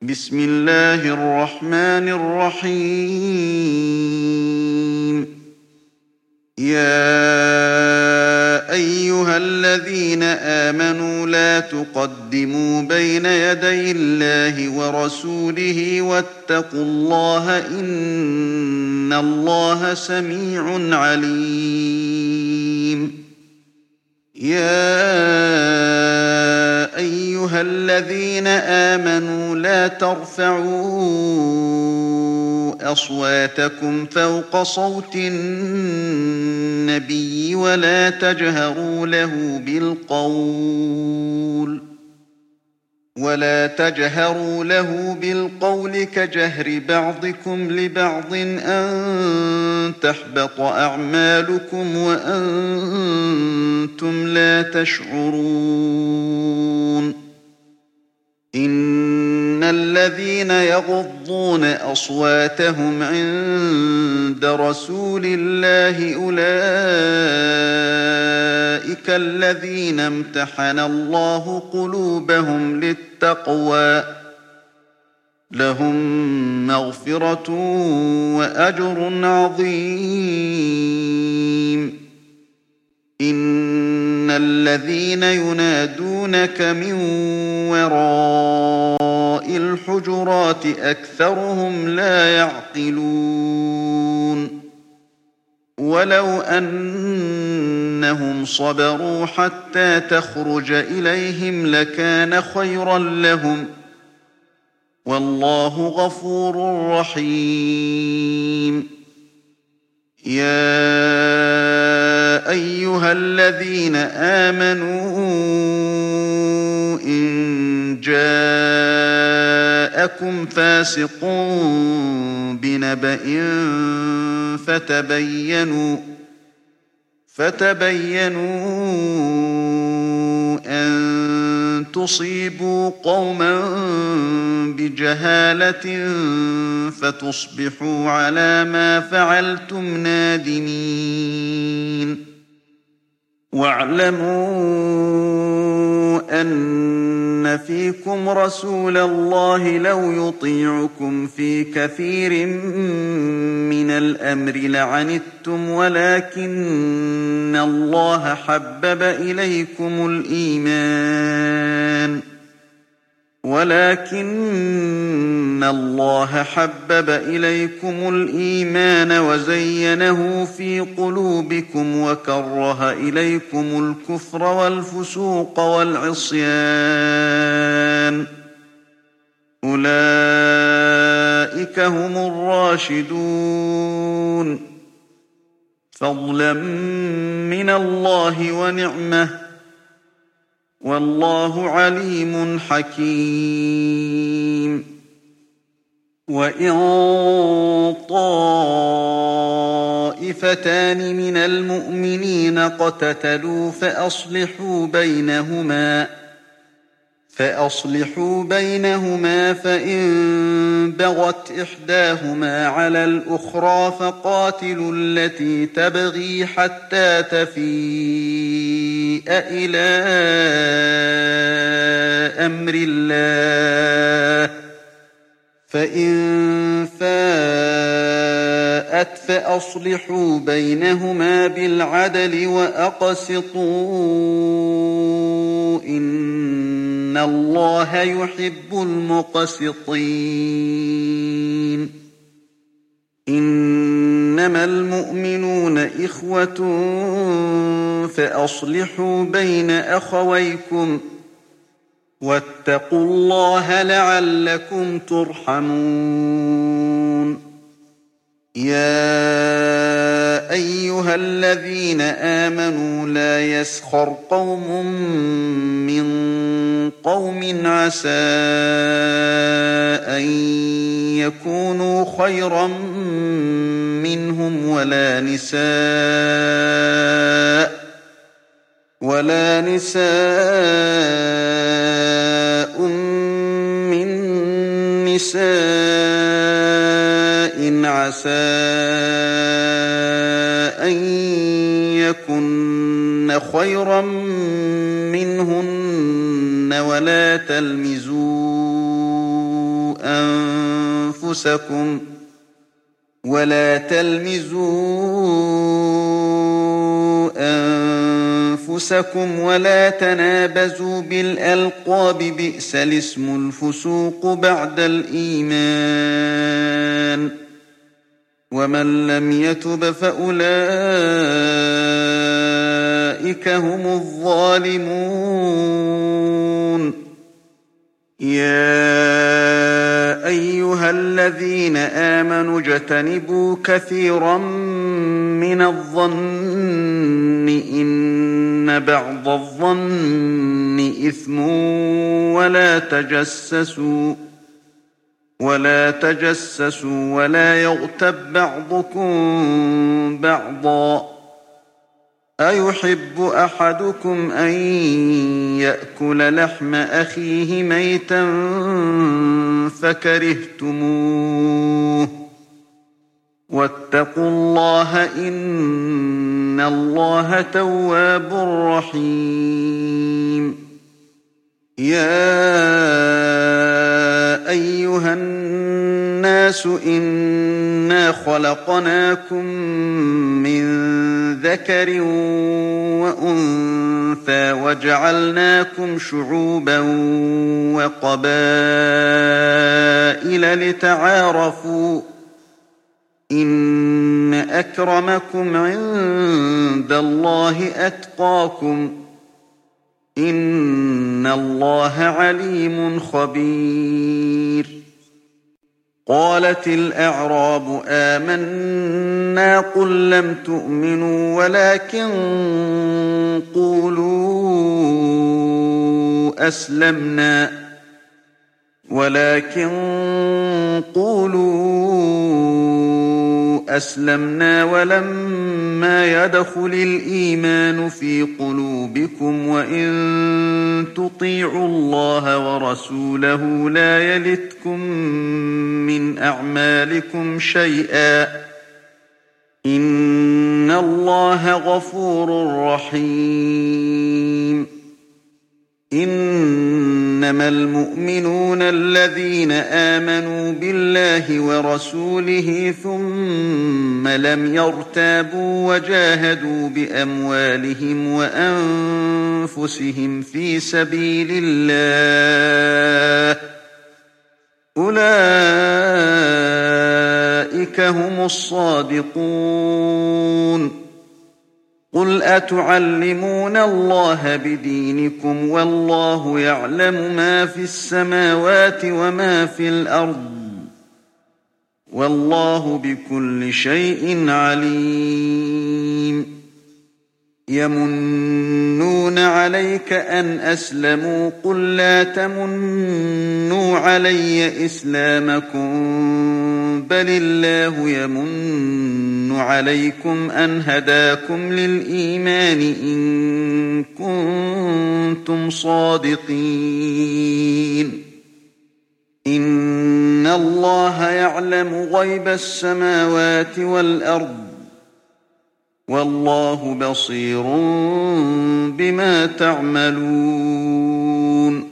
بسم الله الرحمن الرحيم. يا أيها الذين آمنوا لا تقدموا بين يدي الله ورسوله واتقوا الله إن الله سميع عليم. يا أيها الذين آمنوا لا ترفعوا أصواتكم فوق صوت النبي ولا تجهروا له بالقول كجهر بعضكم لبعض أن تحبط أعمالكم وأنتم لا تشعرون. إن الذين يغضون أصواتهم عند رسول الله أولئك الذين امتحن الله قلوبهم للتقوى لهم مغفرة وأجر عظيم. إن الذين ينادونك من وراء الحجرات أكثرهم لا يعقلون. ولو أنهم صبروا حتى تخرج إليهم لكان خيرا لهم والله غفور رحيم. يا أيها الذين آمنوا إن جاءكم فاسق بنبأ فتبينوا أن تصيبوا قوما بجهالة فتصبحوا على ما فعلتم نادمين. واعلموا أن فيكم رسول الله لو يطيعكم في كثير من الأمر لعنتم ولكن الله حبب إليكم الإيمان وزينه في قلوبكم وكره إليكم الكفر والفسوق والعصيان أولئك هم الراشدون فضلا من الله ونعمة والله عليم حكيم. وإن طائفتان من المؤمنين اقتتلوا فأصلحوا بينهما فإن بغت إحداهما على الأخرى فقاتلوا التي تبغي حتى تفيء إلى أمر الله فإن فاءت فأصلحوا بينهما بالعدل وأقسطوا إن الله يحب المقسطين. إنما المؤمنون إخوة فأصلحوا بين أخويكم واتقوا الله لعلكم ترحمون. يا أيها الذين آمنوا لا يسخر قوم من قوم عسى أن يكونوا خيرا منهم ولا نساء من نساء عسى أن يكن خيرا منهن ولا تلمزوا أنفسكم ولا تنابزوا بالألقاب بئس الاسم الفسوق بعد الإيمان ومن لم يتب فأولئك هم الظالمون يا أيها الذين آمنوا اجتنبوا كثيرا من الظن إن بعض الظن إثم ولا تجسسوا ولا يغتب بعضكم بعضا أيحب أحدكم أن يأكل لحم أخيه ميتا فكرهتموه واتقوا الله إن الله تواب رحيم يا أيها الناس إنا خلقناكم من ذكر وأنثى وجعلناكم شعوبا وقبائل لتعارفوا إن أكرمكم عند الله أتقاكم إن الله عليم خبير قالت الأعراب آمنا قل لم تؤمنوا ولكن قولوا أسلمنا ولما يدخل الإيمان في قلوبكم وإن تطيعوا الله ورسوله لا يلتكم من أعمالكم شيئا إن الله غفور رحيم إنما المؤمنون الذين آمنوا بالله ورسوله ثم لم يرتابوا وجاهدوا بأموالهم وأنفسهم في سبيل الله أولئك هم الصادقون قل أتعلمون الله بدينكم والله يعلم ما في السماوات وما في الأرض والله بكل شيء عليم يمنون عليك أن أسلموا قل لا تمنوا علي إسلامكم بل الله يمن عليكم أن هداكم للإيمان إن كنتم صادقين إن الله يعلم غيب السماوات والأرض والله بصير بما تعملون